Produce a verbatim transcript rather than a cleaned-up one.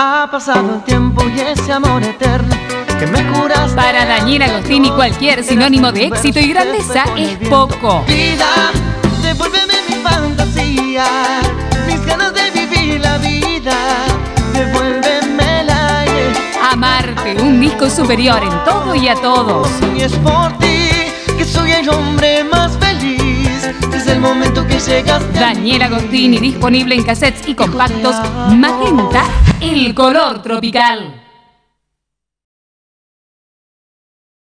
Ha pasado el tiempo y ese amor eterno que me curas. Para Daniel Agostini, cualquier sinónimo de éxito y grandeza es poco. Vida, devuélveme mi fantasía, mis ganas de vivir la vida, devuélvemela. Yeah. Amarte, un disco superior en todo y a todos. Y es por ti que soy el hombre más feliz desde el momento que llegaste. Daniel Agostini, disponible en cassettes y compactos. Magenta, el color tropical.